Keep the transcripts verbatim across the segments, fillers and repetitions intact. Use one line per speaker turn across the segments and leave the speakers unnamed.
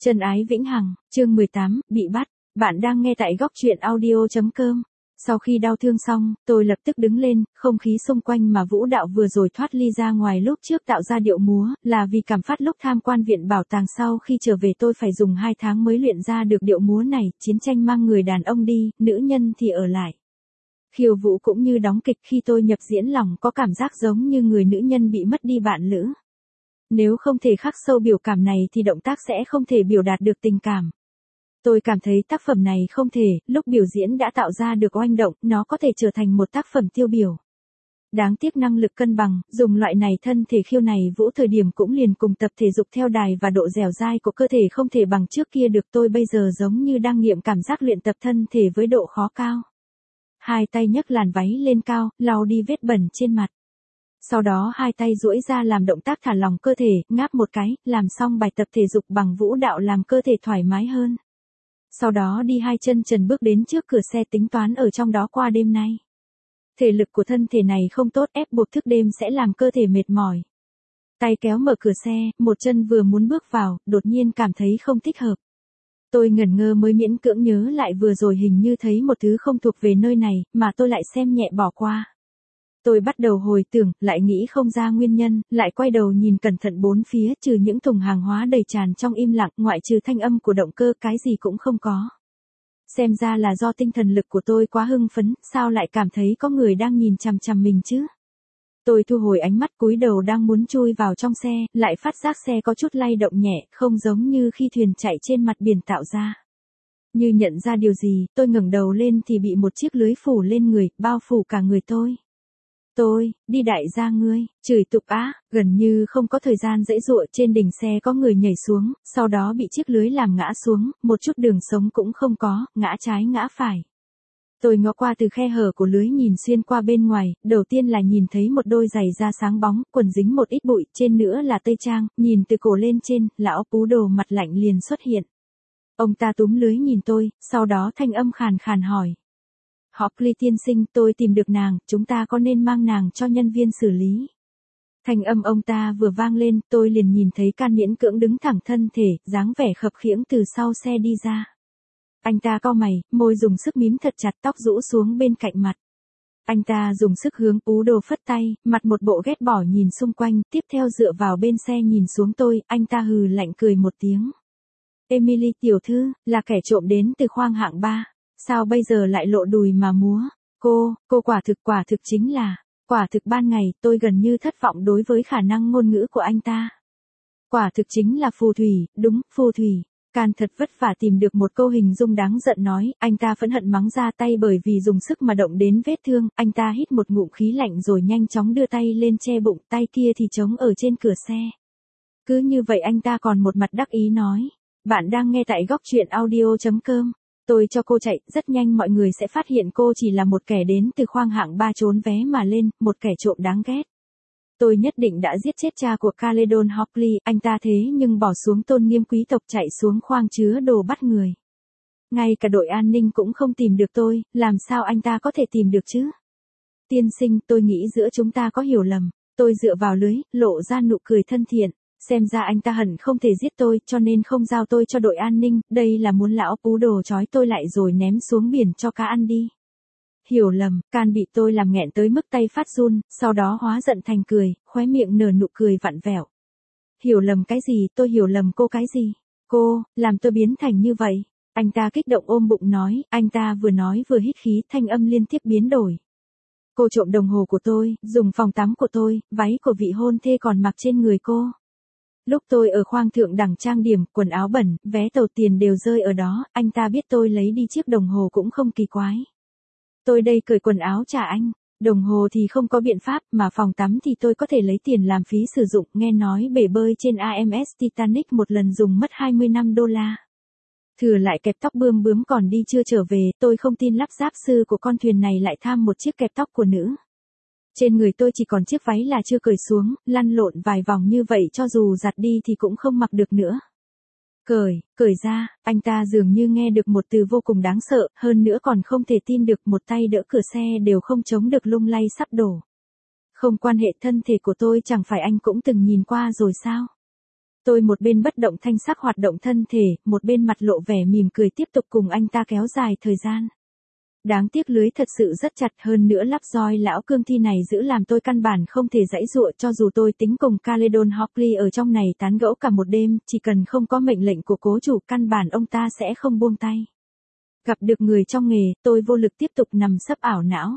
Chân ái vĩnh hằng, chương mười tám, bị bắt. Bạn đang nghe tại góc truyện audio chấm com. Sau khi đau thương xong, tôi lập tức đứng lên, không khí xung quanh mà Vũ Đạo vừa rồi thoát ly ra ngoài lúc trước tạo ra điệu múa, là vì cảm phát lúc tham quan viện bảo tàng sau khi trở về tôi phải dùng hai tháng mới luyện ra được điệu múa này, chiến tranh mang người đàn ông đi, nữ nhân thì ở lại. Khiêu vũ cũng như đóng kịch khi tôi nhập diễn lòng có cảm giác giống như người nữ nhân bị mất đi bạn lữ. Nếu không thể khắc sâu biểu cảm này thì động tác sẽ không thể biểu đạt được tình cảm. Tôi cảm thấy tác phẩm này không thể, lúc biểu diễn đã tạo ra được oanh động, nó có thể trở thành một tác phẩm tiêu biểu. Đáng tiếc năng lực cân bằng, dùng loại này thân thể khiêu này Vũ thời điểm cũng liền cùng tập thể dục theo đài và độ dẻo dai của cơ thể không thể bằng trước kia được. Tôi bây giờ giống như đang nghiệm cảm giác luyện tập thân thể với độ khó cao. Hai tay nhấc làn váy lên cao, lau đi vết bẩn trên mặt. Sau đó hai tay duỗi ra làm động tác thả lỏng cơ thể, ngáp một cái, làm xong bài tập thể dục bằng vũ đạo làm cơ thể thoải mái hơn. Sau đó đi hai chân trần bước đến trước cửa xe tính toán ở trong đó qua đêm nay. Thể lực của thân thể này không tốt, ép buộc thức đêm sẽ làm cơ thể mệt mỏi. Tay kéo mở cửa xe, một chân vừa muốn bước vào, đột nhiên cảm thấy không thích hợp. Tôi ngẩn ngơ mới miễn cưỡng nhớ lại vừa rồi hình như thấy một thứ không thuộc về nơi này, mà tôi lại xem nhẹ bỏ qua. Tôi bắt đầu hồi tưởng, lại nghĩ không ra nguyên nhân, lại quay đầu nhìn cẩn thận bốn phía, trừ những thùng hàng hóa đầy tràn trong im lặng, ngoại trừ thanh âm của động cơ cái gì cũng không có. Xem ra là do tinh thần lực của tôi quá hưng phấn, sao lại cảm thấy có người đang nhìn chằm chằm mình chứ? Tôi thu hồi ánh mắt cúi đầu đang muốn chui vào trong xe, lại phát giác xe có chút lay động nhẹ, không giống như khi thuyền chạy trên mặt biển tạo ra. Như nhận ra điều gì, tôi ngẩng đầu lên thì bị một chiếc lưới phủ lên người, bao phủ cả người tôi. Tôi, đi đại gia ngươi, chửi tục á, gần như không có thời gian dãy dụa, trên đỉnh xe có người nhảy xuống, sau đó bị chiếc lưới làm ngã xuống, một chút đường sống cũng không có, ngã trái ngã phải. Tôi ngó qua từ khe hở của lưới nhìn xuyên qua bên ngoài, đầu tiên là nhìn thấy một đôi giày da sáng bóng, quần dính một ít bụi, trên nữa là tây trang, nhìn từ cổ lên trên, lão Pú Đồ mặt lạnh liền xuất hiện. Ông ta túm lưới nhìn tôi, sau đó thanh âm khàn khàn hỏi. Hockley tiên sinh, tôi tìm được nàng, chúng ta có nên mang nàng cho nhân viên xử lý? Thanh âm ông ta vừa vang lên, tôi liền nhìn thấy Can miễn cưỡng đứng thẳng thân thể, dáng vẻ khập khiễng từ sau xe đi ra. Anh ta cau mày, môi dùng sức mím thật chặt, tóc rũ xuống bên cạnh mặt. Anh ta dùng sức hướng Pú Đồ phất tay, mặt một bộ ghét bỏ nhìn xung quanh, tiếp theo dựa vào bên xe nhìn xuống tôi, anh ta hừ lạnh cười một tiếng. Emily tiểu thư, là kẻ trộm đến từ khoang hạng ba. Sao bây giờ lại lộ đùi mà múa? Cô, cô quả thực quả thực chính là, quả thực ban ngày tôi gần như thất vọng đối với khả năng ngôn ngữ của anh ta. Quả thực chính là phù thủy, đúng, phù thủy. Can thật vất vả tìm được một câu hình dung đáng giận nói, anh ta phẫn hận mắng ra tay bởi vì dùng sức mà động đến vết thương, anh ta hít một ngụm khí lạnh rồi nhanh chóng đưa tay lên che bụng, tay kia thì trống ở trên cửa xe. Cứ như vậy anh ta còn một mặt đắc ý nói, bạn đang nghe tại góc truyện audio chấm com. Tôi cho cô chạy, rất nhanh mọi người sẽ phát hiện cô chỉ là một kẻ đến từ khoang hạng ba trốn vé mà lên, một kẻ trộm đáng ghét. Tôi nhất định đã giết chết cha của Caledon Hockley, anh ta thế nhưng bỏ xuống tôn nghiêm quý tộc chạy xuống khoang chứa đồ bắt người. Ngay cả đội an ninh cũng không tìm được tôi, làm sao anh ta có thể tìm được chứ? Tiên sinh, tôi nghĩ giữa chúng ta có hiểu lầm. Tôi dựa vào lưới, lộ ra nụ cười thân thiện. Xem ra anh ta hận không thể giết tôi, cho nên không giao tôi cho đội an ninh, đây là muốn lão Pú Đồ trói tôi lại rồi ném xuống biển cho cá ăn đi. Hiểu lầm, Can bị tôi làm nghẹn tới mức tay phát run, sau đó hóa giận thành cười, khóe miệng nở nụ cười vặn vẹo. Hiểu lầm cái gì, tôi hiểu lầm cô cái gì? Cô, làm tôi biến thành như vậy. Anh ta kích động ôm bụng nói, anh ta vừa nói vừa hít khí, thanh âm liên tiếp biến đổi. Cô trộm đồng hồ của tôi, dùng phòng tắm của tôi, váy của vị hôn thê còn mặc trên người cô. Lúc tôi ở khoang thượng đẳng trang điểm, quần áo bẩn, vé tàu tiền đều rơi ở đó, anh ta biết tôi lấy đi chiếc đồng hồ cũng không kỳ quái. Tôi đây cởi quần áo trả anh, đồng hồ thì không có biện pháp, mà phòng tắm thì tôi có thể lấy tiền làm phí sử dụng, nghe nói bể bơi trên a em ét Titanic một lần dùng mất hai mươi lăm đô la. Thừa lại kẹp tóc bươm bướm còn đi chưa trở về, tôi không tin lắp ráp sư của con thuyền này lại tham một chiếc kẹp tóc của nữ. Trên người tôi chỉ còn chiếc váy là chưa cởi xuống, lăn lộn vài vòng như vậy cho dù giặt đi thì cũng không mặc được nữa. Cởi, cởi ra, anh ta dường như nghe được một từ vô cùng đáng sợ, hơn nữa còn không thể tin được một tay đỡ cửa xe đều không chống được lung lay sắp đổ. Không quan hệ thân thể của tôi chẳng phải anh cũng từng nhìn qua rồi sao? Tôi một bên bất động thanh sắc hoạt động thân thể, một bên mặt lộ vẻ mỉm cười tiếp tục cùng anh ta kéo dài thời gian. Đáng tiếc lưới thật sự rất chặt, hơn nữa lắp roi lão cương thi này giữ làm tôi căn bản không thể giãy giụa, cho dù tôi tính cùng Caledon Hockley ở trong này tán gẫu cả một đêm, chỉ cần không có mệnh lệnh của cố chủ căn bản ông ta sẽ không buông tay. Gặp được người trong nghề, tôi vô lực tiếp tục nằm sấp ảo não.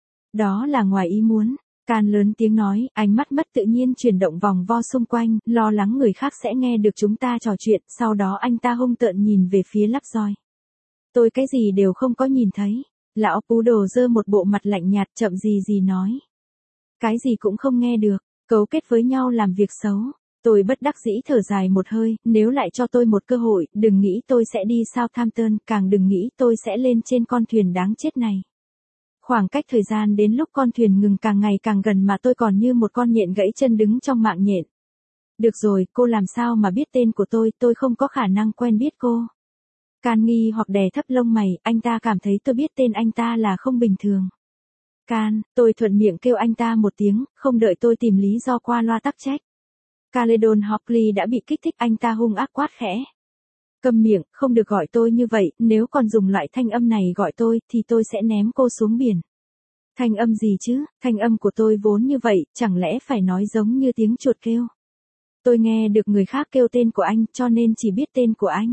Đó là ngoài ý muốn. Can lớn tiếng nói, ánh mắt mất tự nhiên chuyển động vòng vo xung quanh, lo lắng người khác sẽ nghe được chúng ta trò chuyện, sau đó anh ta hung tợn nhìn về phía lắp roi. Tôi cái gì đều không có nhìn thấy. Lão pú đồ giơ một bộ mặt lạnh nhạt chậm gì gì nói. Cái gì cũng không nghe được, cấu kết với nhau làm việc xấu. Tôi bất đắc dĩ thở dài một hơi, nếu lại cho tôi một cơ hội, đừng nghĩ tôi sẽ đi Southampton, càng đừng nghĩ tôi sẽ lên trên con thuyền đáng chết này. Khoảng cách thời gian đến lúc con thuyền ngừng càng ngày càng gần mà tôi còn như một con nhện gãy chân đứng trong mạng nhện. Được rồi, cô làm sao mà biết tên của tôi, tôi không có khả năng quen biết cô. Can nghi hoặc đè thấp lông mày, anh ta cảm thấy tôi biết tên anh ta là không bình thường. Can, tôi thuận miệng kêu anh ta một tiếng, không đợi tôi tìm lý do qua loa tắc trách. Caledon Hockley đã bị kích thích, anh ta hung ác quát khẽ. Câm miệng, không được gọi tôi như vậy, nếu còn dùng loại thanh âm này gọi tôi, thì tôi sẽ ném cô xuống biển. Thanh âm gì chứ, thanh âm của tôi vốn như vậy, chẳng lẽ phải nói giống như tiếng chuột kêu. Tôi nghe được người khác kêu tên của anh, cho nên chỉ biết tên của anh.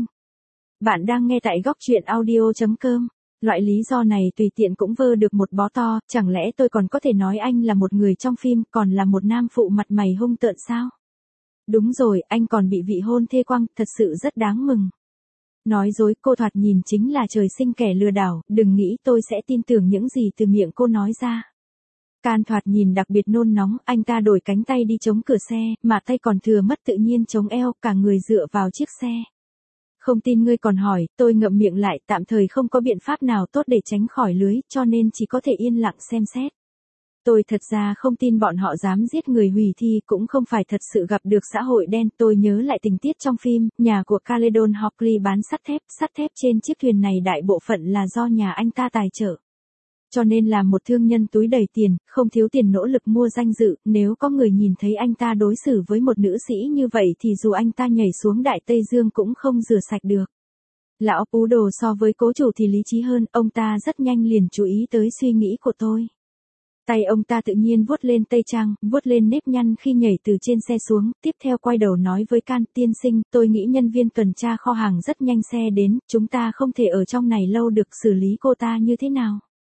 Bạn đang nghe tại góc truyện audio chấm com. Loại lý do này tùy tiện cũng vơ được một bó to, chẳng lẽ tôi còn có thể nói anh là một người trong phim, còn là một nam phụ mặt mày hung tợn sao? Đúng rồi, anh còn bị vị hôn thê quăng, thật sự rất đáng mừng. Nói dối, cô thoạt nhìn chính là trời sinh kẻ lừa đảo, đừng nghĩ tôi sẽ tin tưởng những gì từ miệng cô nói ra. Can thoạt nhìn đặc biệt nôn nóng, anh ta đổi cánh tay đi chống cửa xe, mà tay còn thừa mất tự nhiên chống eo, cả người dựa vào chiếc xe. Không tin ngươi còn hỏi, tôi ngậm miệng lại, tạm thời không có biện pháp nào tốt để tránh khỏi lưới, cho nên chỉ có thể yên lặng xem xét. Tôi thật ra không tin bọn họ dám giết người hủy thi, cũng không phải thật sự gặp được xã hội đen. Tôi nhớ lại tình tiết trong phim, nhà của Caledon Hockley bán sắt thép, sắt thép trên chiếc thuyền này đại bộ phận là do nhà anh ta tài trợ. Cho nên là một thương nhân túi đầy tiền, không thiếu tiền nỗ lực mua danh dự, nếu có người nhìn thấy anh ta đối xử với một nữ sĩ như vậy thì dù anh ta nhảy xuống Đại Tây Dương cũng không rửa sạch được. Lão pú đồ so với cố chủ thì lý trí hơn, ông ta rất nhanh liền chú ý tới suy nghĩ của tôi. Tay ông ta tự nhiên vuốt lên tây trang, vuốt lên nếp nhăn khi nhảy từ trên xe xuống, tiếp theo quay đầu nói với Can, tiên sinh, tôi nghĩ nhân viên tuần tra kho hàng rất nhanh xe đến, chúng ta không thể ở trong này lâu được, xử lý cô ta như thế nào?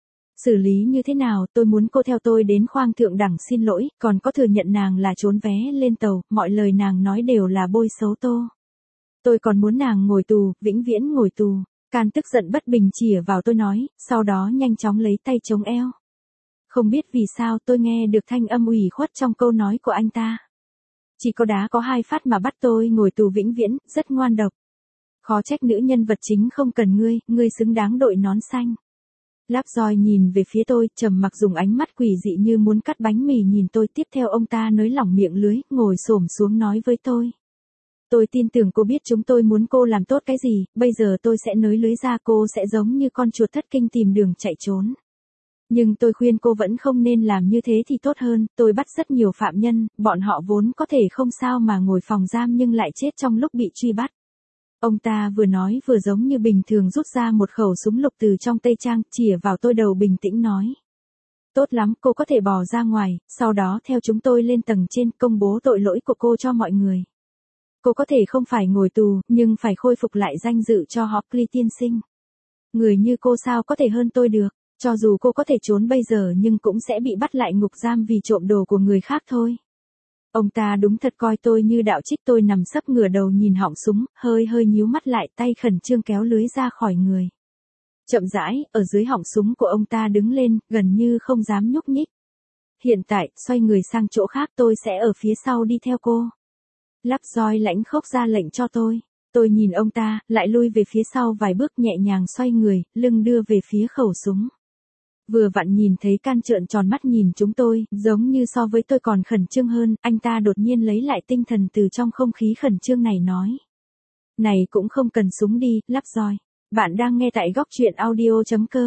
Xử lý như thế nào, tôi muốn cô theo tôi đến khoang thượng đẳng xin lỗi, còn có thừa nhận nàng là trốn vé lên tàu, mọi lời nàng nói đều là bôi xấu tô. Tôi còn muốn nàng ngồi tù, vĩnh viễn ngồi tù. Can tức giận bất bình chỉa vào tôi nói, sau đó nhanh chóng lấy tay chống eo. Không biết vì sao tôi nghe được thanh âm ủy khuất trong câu nói của anh ta. Chỉ có đá có hai phát mà bắt tôi ngồi tù vĩnh viễn, rất ngoan độc. Khó trách nữ nhân vật chính không cần ngươi, ngươi xứng đáng đội nón xanh. Láp roi nhìn về phía tôi, trầm mặc dùng ánh mắt quỷ dị như muốn cắt bánh mì nhìn tôi, tiếp theo ông ta nới lỏng miệng lưới, ngồi xổm xuống nói với tôi. Tôi tin tưởng cô biết chúng tôi muốn cô làm tốt cái gì, bây giờ tôi sẽ nới lưới ra, cô sẽ giống như con chuột thất kinh tìm đường chạy trốn. Nhưng tôi khuyên cô vẫn không nên làm như thế thì tốt hơn, tôi bắt rất nhiều phạm nhân, bọn họ vốn có thể không sao mà ngồi phòng giam nhưng lại chết trong lúc bị truy bắt. Ông ta vừa nói vừa giống như bình thường rút ra một khẩu súng lục từ trong tây trang, chĩa vào tôi đầu bình tĩnh nói. Tốt lắm, cô có thể bò ra ngoài, sau đó theo chúng tôi lên tầng trên, công bố tội lỗi của cô cho mọi người. Cô có thể không phải ngồi tù, nhưng phải khôi phục lại danh dự cho Hockley tiên sinh. Người như cô sao có thể hơn tôi được, cho dù cô có thể trốn bây giờ nhưng cũng sẽ bị bắt lại ngục giam vì trộm đồ của người khác thôi. Ông ta đúng thật coi tôi như đạo trích, tôi nằm sấp ngửa đầu nhìn họng súng, hơi hơi nhíu mắt lại, tay khẩn trương kéo lưới ra khỏi người. Chậm rãi, ở dưới họng súng của ông ta đứng lên, gần như không dám nhúc nhích. Hiện tại, xoay người sang chỗ khác, tôi sẽ ở phía sau đi theo cô. Lắp roi lãnh khốc ra lệnh cho tôi. Tôi nhìn ông ta, lại lui về phía sau vài bước, nhẹ nhàng xoay người, lưng đưa về phía khẩu súng. Vừa vặn nhìn thấy Can trợn tròn mắt nhìn chúng tôi, giống như so với tôi còn khẩn trương hơn, anh ta đột nhiên lấy lại tinh thần từ trong không khí khẩn trương này nói. Này cũng không cần súng đi, Lắp roi. Bạn đang nghe tại góc truyện audio chấm com.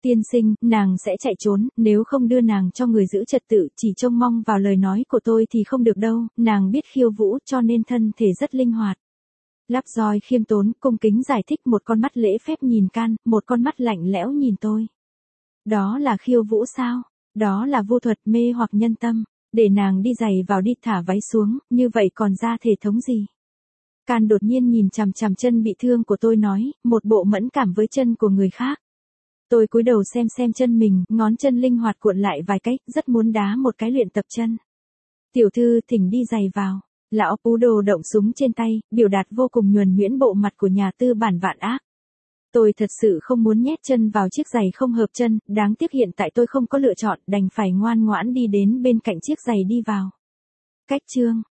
Tiên sinh, nàng sẽ chạy trốn, nếu không đưa nàng cho người giữ trật tự, chỉ trông mong vào lời nói của tôi thì không được đâu, nàng biết khiêu vũ cho nên thân thể rất linh hoạt. Lắp roi khiêm tốn, cung kính giải thích, một con mắt lễ phép nhìn Can, một con mắt lạnh lẽo nhìn tôi. Đó là khiêu vũ sao? Đó là vô thuật mê hoặc nhân tâm, để nàng đi giày vào đi, thả váy xuống, như vậy còn ra thể thống gì? Can đột nhiên nhìn chằm chằm chân bị thương của tôi nói, một bộ mẫn cảm với chân của người khác. Tôi cúi đầu xem xem chân mình, ngón chân linh hoạt cuộn lại vài cái, rất muốn đá một cái luyện tập chân. Tiểu thư thỉnh đi giày vào. Lão Pú Đồ động súng trên tay, biểu đạt vô cùng nhuần nhuyễn bộ mặt của nhà tư bản vạn ác. Tôi thật sự không muốn nhét chân vào chiếc giày không hợp chân, đáng tiếc hiện tại tôi không có lựa chọn, đành phải ngoan ngoãn đi đến bên cạnh chiếc giày đi vào. Cách chương